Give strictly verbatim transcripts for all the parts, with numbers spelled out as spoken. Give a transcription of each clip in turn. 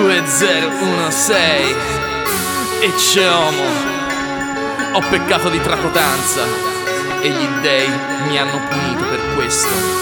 due zero uno sei e c'è Omo. Ho peccato di tracotanza e gli dèi mi hanno punito per questo.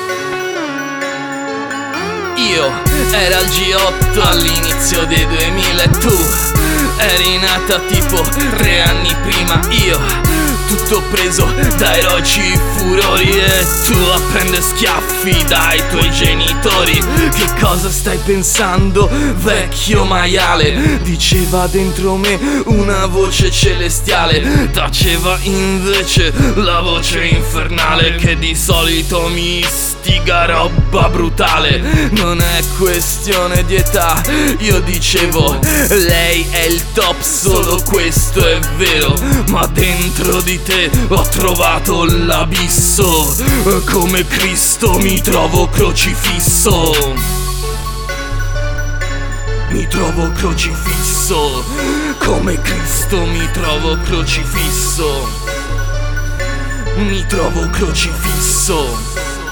Io era al G otto all'inizio dei duemila e tu eri nata tipo tre anni prima. Io tutto preso dai eroici furori e tu a prendere schiaffi dai tuoi genitori. Che cosa stai pensando, vecchio maiale? Diceva dentro me una voce celestiale, taceva invece la voce infernale che di solito mi istiga roba brutale. Non è questione di età, io dicevo lei è il top, solo questo è vero. Ma dentro di te ho trovato l'abisso, come Cristo mi trovo crocifisso. Mi trovo crocifisso, come Cristo mi trovo crocifisso. Mi trovo crocifisso.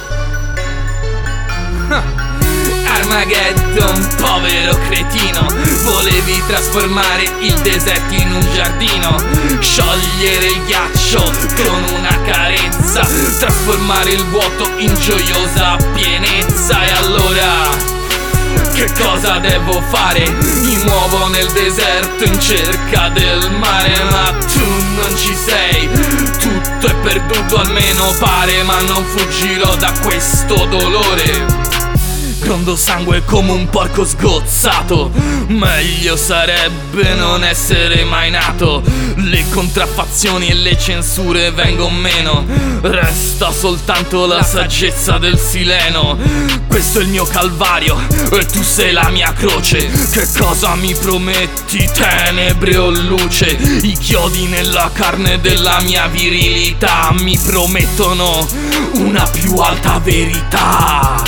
Armageddon, povero cretino, volevi trasformare il deserto in un giardino, sciogliere il ghiaccio con una carezza, trasformare il vuoto in gioiosa pienezza. E allora che cosa devo fare? Mi muovo nel deserto in cerca del mare, ma tu non ci sei, tutto è perduto almeno pare, ma non fuggirò da questo dolore. Grondo sangue come un porco sgozzato, meglio sarebbe non essere mai nato. Le contraffazioni e le censure vengono meno, resta soltanto la saggezza del sileno. Questo è il mio calvario e tu sei la mia croce. Che cosa mi prometti, tenebre o luce? I chiodi nella carne della mia virilità mi promettono una più alta verità.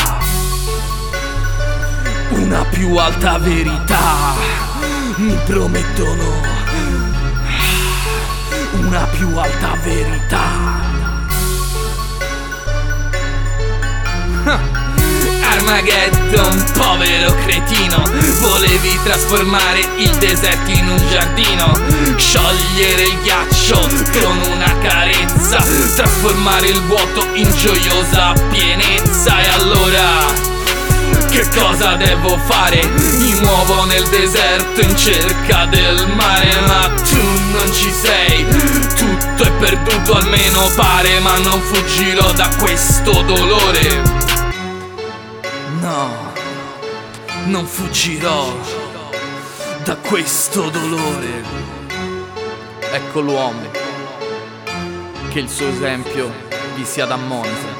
Una più alta verità, mi promettono una più alta verità. Armageddon, povero cretino, volevi trasformare il deserto in un giardino, sciogliere il ghiaccio con una carezza, trasformare il vuoto in gioiosa pienezza. E allora che cosa devo fare? Mi muovo nel deserto in cerca del mare, ma tu non ci sei, tutto è perduto almeno pare, ma non fuggirò da questo dolore. No, non fuggirò da questo dolore. Ecco l'uomo, che il suo esempio vi sia da monte.